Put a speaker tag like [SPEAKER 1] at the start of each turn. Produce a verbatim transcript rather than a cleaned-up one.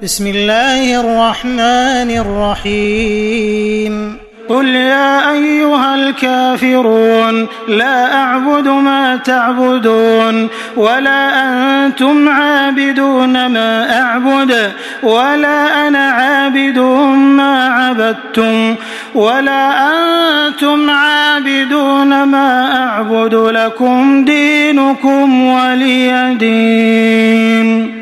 [SPEAKER 1] بسم الله الرحمن الرحيم قل يا أيها الكافرون لا أعبد ما تعبدون ولا أنتم عابدون ما أعبد ولا أنا عابد ما عبدتم ولا أنتم عابدون ما أعبد لكم دينكم ولي دين.